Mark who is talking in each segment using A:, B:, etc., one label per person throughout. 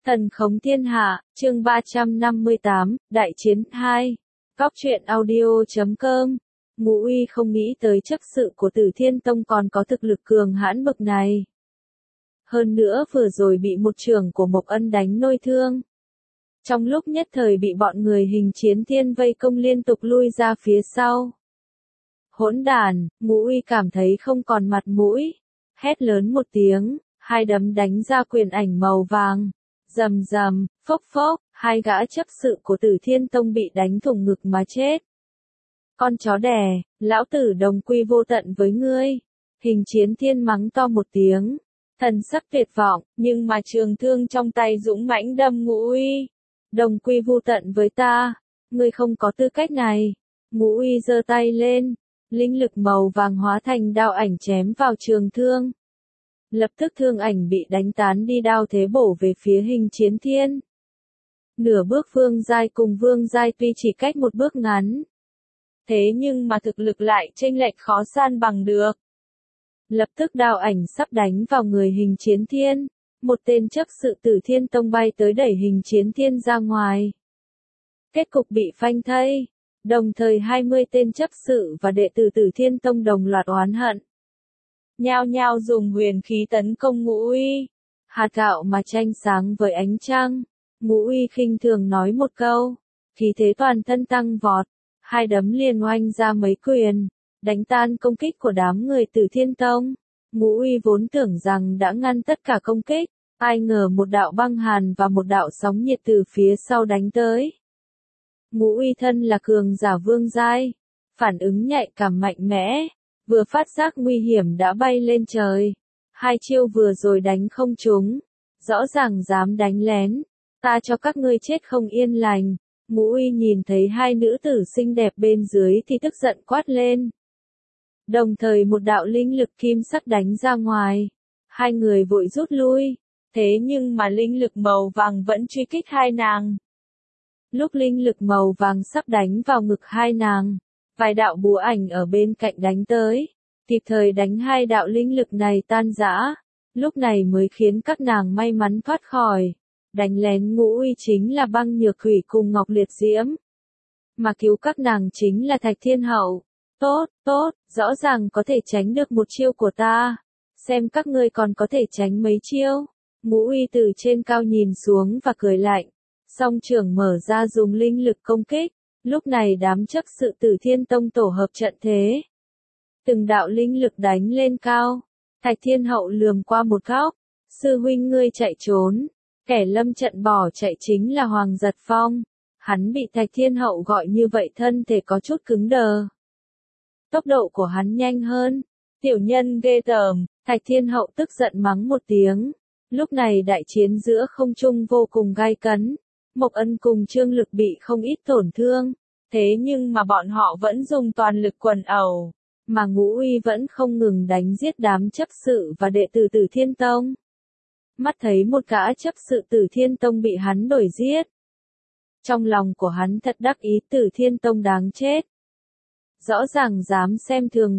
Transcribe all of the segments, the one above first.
A: Thần khống thiên hạ, chương 358, Đại chiến 2. Góc truyện audio.com. Ngũ Uy không nghĩ tới chấp sự của Tử Thiên Tông còn có thực lực cường hãn bậc này. Hơn nữa vừa rồi bị một trưởng của Mộc Ân đánh nôi thương. Trong lúc nhất thời bị bọn người Hình Chiến Thiên vây công liên tục lui ra phía sau. Hỗn đản, Ngũ Uy cảm thấy không còn mặt mũi. Hét lớn một tiếng, hai đấm đánh ra quyền ảnh màu vàng. Rầm rầm, phốc phốc, hai gã chấp sự của Tử Thiên Tông bị đánh thủng ngực mà chết. Con chó đẻ, lão tử đồng quy vô tận với ngươi. Hình Chiến Thiên mắng to một tiếng, thần sắc tuyệt vọng, nhưng mà trường thương trong tay dũng mãnh đâm Ngũ Uy. Đồng quy vô tận với ta, ngươi không có tư cách này. Ngũ Uy giơ tay lên, linh lực màu vàng hóa thành đao ảnh chém vào trường thương. Lập tức thương ảnh bị đánh tán đi, đao thế bổ về phía Hình Chiến Thiên. Nửa bước vương giai cùng vương giai tuy chỉ cách một bước ngắn. Thế nhưng mà thực lực lại chênh lệch khó san bằng được. Lập tức đao ảnh sắp đánh vào người Hình Chiến Thiên. Một tên chấp sự Tử Thiên Tông bay tới đẩy Hình Chiến Thiên ra ngoài. Kết cục bị phanh thây. Đồng thời 20 tên chấp sự và đệ tử Tử Thiên Tông đồng loạt oán hận. Nhao nhao dùng huyền khí tấn công Ngũ Uy. Hạt gạo mà tranh sáng với ánh trăng. Ngũ Uy khinh thường nói một câu. Khí thế toàn thân tăng vọt. Hai đấm liền oanh ra mấy quyền. Đánh tan công kích của đám người Tử Thiên Tông. Ngũ Uy vốn tưởng rằng đã ngăn tất cả công kích. Ai ngờ một đạo băng hàn và một đạo sóng nhiệt từ phía sau đánh tới. Ngũ Uy thân là cường giả vương giai. Phản ứng nhạy cảm mạnh mẽ. Vừa phát giác nguy hiểm đã bay lên trời. Hai chiêu vừa rồi đánh không trúng. Rõ ràng dám đánh lén. Ta cho các ngươi chết không yên lành. Ngũ Uy nhìn thấy hai nữ tử xinh đẹp bên dưới thì tức giận quát lên. Đồng thời một đạo linh lực kim sắc đánh ra ngoài. Hai người vội rút lui. Thế nhưng mà linh lực màu vàng vẫn truy kích hai nàng. Lúc linh lực màu vàng sắp đánh vào ngực hai nàng. Vài đạo bùa ảnh ở bên cạnh đánh tới, kịp thời đánh hai đạo linh lực này tan rã, lúc này mới khiến các nàng may mắn thoát khỏi. Đánh lén Ngũ Uy chính là Băng Nhược Thủy cùng Ngọc Liệt Diễm, mà cứu các nàng chính là Thạch Thiên Hậu. Tốt, tốt, rõ ràng có thể tránh được một chiêu của ta, xem các ngươi còn có thể tránh mấy chiêu. Ngũ Uy từ trên cao nhìn xuống và cười lạnh, song trưởng mở ra dùng linh lực công kích. Lúc này đám chấp sự Tử Thiên Tông tổ hợp trận thế. Từng đạo linh lực đánh lên cao. Thạch Thiên Hậu lườm qua một góc. Sư huynh ngươi chạy trốn. Kẻ lâm trận bỏ chạy chính là Hoàng Giật Phong. Hắn bị Thạch Thiên Hậu gọi như vậy thân thể có chút cứng đờ. Tốc độ của hắn nhanh hơn. Tiểu nhân ghê tởm. Thạch Thiên Hậu tức giận mắng một tiếng. Lúc này đại chiến giữa không trung vô cùng gay cấn. Mộc Ân cùng Trương Lực bị không ít tổn thương, thế nhưng mà bọn họ vẫn dùng toàn lực quần ẩu, mà Ngũ Uy vẫn không ngừng đánh giết đám chấp sự và đệ tử Tử Thiên Tông. Mắt thấy một gã chấp sự Tử Thiên Tông bị hắn đuổi giết. Trong lòng của hắn thật đắc ý, Tử Thiên Tông đáng chết. Rõ ràng dám xem thường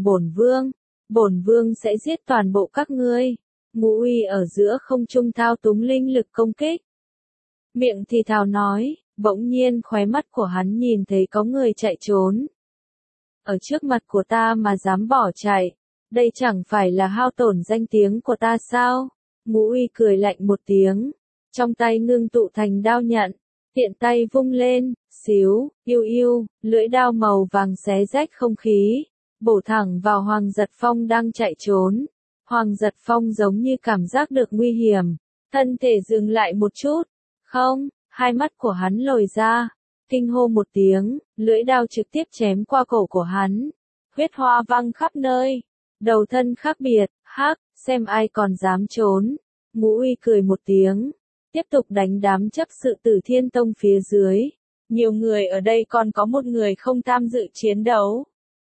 A: bổn vương sẽ giết toàn bộ các ngươi. Ngũ Uy ở giữa không trung thao túng linh lực công kích. Miệng thì thào nói, bỗng nhiên khóe mắt của hắn nhìn thấy có người chạy trốn. Ở trước mặt của ta mà dám bỏ chạy, đây chẳng phải là hao tổn danh tiếng của ta sao? Ngũ Uy cười lạnh một tiếng, trong tay ngưng tụ thành đao nhận, tiện tay vung lên, xíu, yêu yêu, lưỡi đao màu vàng xé rách không khí, bổ thẳng vào Hoàng Giật Phong đang chạy trốn. Hoàng Giật Phong giống như cảm giác được nguy hiểm, thân thể dừng lại một chút. Không, hai mắt của hắn lồi ra, kinh hô một tiếng, lưỡi đao trực tiếp chém qua cổ của hắn. Huyết hoa văng khắp nơi, đầu thân khác biệt, hắc, xem ai còn dám trốn. Ngũ Uy cười một tiếng, tiếp tục đánh đám chấp sự Tử Thiên Tông phía dưới. Nhiều người ở đây còn có một người không tham dự chiến đấu.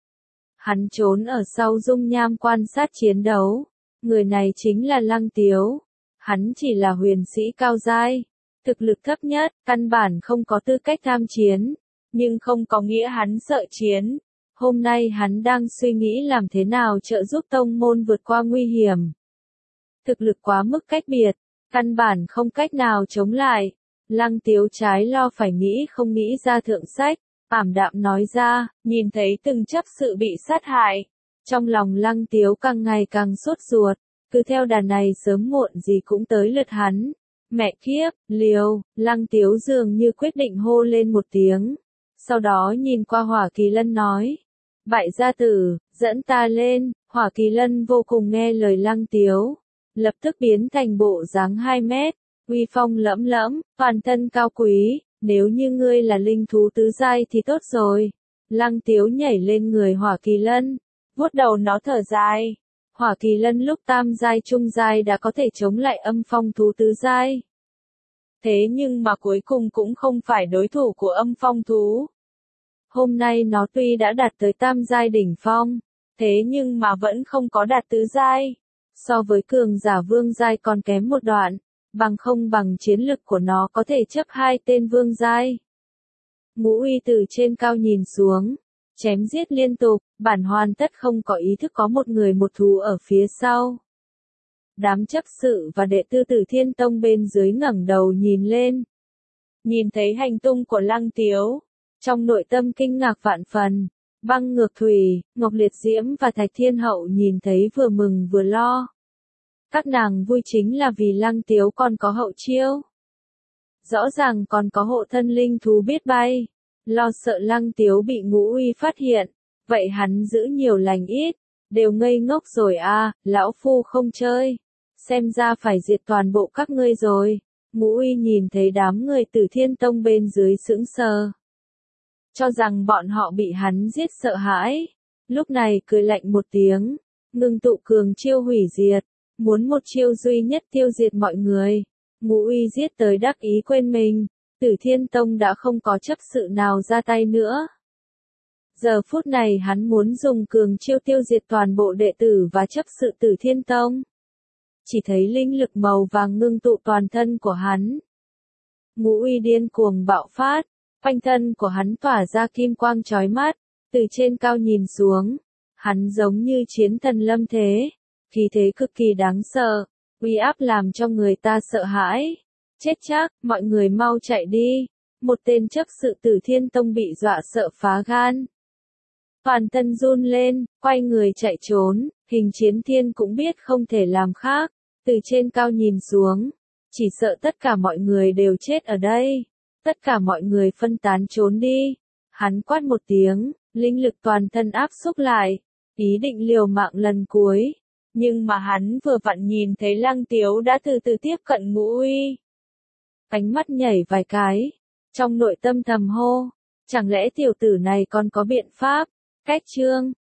A: Hắn trốn ở sau dung nham quan sát chiến đấu. Người này chính là Lăng Tiếu. Hắn chỉ là huyền sĩ cao giai. Thực lực thấp nhất, căn bản không có tư cách tham chiến, nhưng không có nghĩa hắn sợ chiến. Hôm nay hắn đang suy nghĩ làm thế nào trợ giúp tông môn vượt qua nguy hiểm. Thực lực quá mức cách biệt, Căn bản không cách nào chống lại. Lăng Tiếu trái lo phải nghĩ không nghĩ ra thượng sách, ảm đạm nói ra, nhìn thấy từng chấp sự bị sát hại. Trong lòng Lăng Tiếu càng ngày càng sốt ruột, cứ theo đà này sớm muộn gì cũng tới lượt hắn. Mẹ kiếp, liều, Lăng Tiếu dường như quyết định hô lên một tiếng. Sau đó nhìn qua Hỏa Kỳ Lân nói, bại gia tử, dẫn ta lên. Hỏa Kỳ Lân vô cùng nghe lời Lăng Tiếu, lập tức biến thành bộ dáng 2 mét, uy phong lẫm lẫm, toàn thân cao quý, nếu như ngươi là linh thú tứ giai thì tốt rồi. Lăng Tiếu nhảy lên người Hỏa Kỳ Lân, vuốt đầu nó thở dài. Hỏa Kỳ Lân lúc tam giai trung giai đã có thể chống lại âm phong thú tứ giai. Thế nhưng mà cuối cùng cũng không phải đối thủ của âm phong thú. Hôm nay nó tuy đã đạt tới tam giai đỉnh phong, thế nhưng mà vẫn không có đạt tứ giai. So với cường giả vương giai còn kém một đoạn, bằng không bằng chiến lực của nó có thể chấp 2 tên vương giai. Ngũ Uy từ trên cao nhìn xuống, chém giết liên tục, bản hoàn tất không có ý thức có một người một thú ở phía sau. Đám chấp sự và đệ tử Tử Thiên Tông bên dưới ngẩng đầu nhìn lên. Nhìn thấy hành tung của Lăng Tiếu, trong nội tâm kinh ngạc vạn phần. Băng Ngược Thủy, Ngọc Liệt Diễm và Thạch Thiên Hậu nhìn thấy vừa mừng vừa lo. Các nàng vui chính là vì Lăng Tiếu còn có hậu chiêu. Rõ ràng còn có hộ thân linh thú biết bay. Lo sợ Lăng Tiếu bị Ngũ Uy phát hiện. Vậy hắn giữ nhiều lành ít. Đều ngây ngốc rồi à, lão phu không chơi. Xem ra phải diệt toàn bộ các ngươi rồi. Ngũ Uy nhìn thấy đám người Tử Thiên Tông bên dưới sững sờ. Cho rằng bọn họ bị hắn giết sợ hãi. Lúc này cười lạnh một tiếng, ngưng tụ cường chiêu hủy diệt, muốn một chiêu duy nhất tiêu diệt mọi người. Ngũ Uy giết tới đắc ý quên mình, Tử Thiên Tông đã không có chấp sự nào ra tay nữa. Giờ phút này hắn muốn dùng cường chiêu tiêu diệt toàn bộ đệ tử và chấp sự Tử Thiên Tông. Chỉ thấy linh lực màu vàng ngưng tụ toàn thân của hắn. Ngũ Uy điên cuồng bạo phát. Quanh thân của hắn tỏa ra kim quang chói mắt, từ trên cao nhìn xuống, hắn giống như chiến thần lâm thế, khí thế cực kỳ đáng sợ, uy áp làm cho người ta sợ hãi. Chết chắc, mọi người mau chạy đi. Một tên chấp sự Tử Thiên Tông bị dọa sợ phá gan. Toàn thân run lên, quay người chạy trốn, Hình Chiến Thiên cũng biết không thể làm khác, từ trên cao nhìn xuống, chỉ sợ tất cả mọi người đều chết ở đây. Tất cả mọi người phân tán trốn đi. Hắn quát một tiếng, linh lực toàn thân áp xúc lại, ý định liều mạng lần cuối. Nhưng mà hắn vừa vặn nhìn thấy Lăng Tiếu đã từ từ tiếp cận Ngũ Uy. Ánh mắt nhảy vài cái, trong nội tâm thầm hô, chẳng lẽ tiểu tử này còn có biện pháp? Cách chương